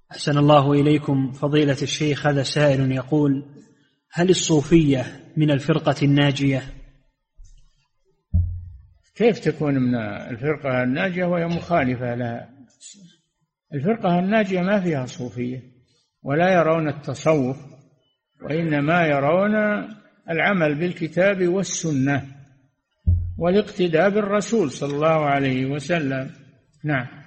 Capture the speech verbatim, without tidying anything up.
أحسن الله إليكم فضيلة الشيخ. هذا سائل يقول: هل الصوفية من الفرقة الناجية؟ كيف تكون من الفرقة الناجية وهي مخالفة لها؟ الفرقة الناجية ما فيها صوفية، ولا يرون التصوف، وإنما يرون العمل بالكتاب والسنة والاقتداء بالرسول صلى الله عليه وسلم. نعم.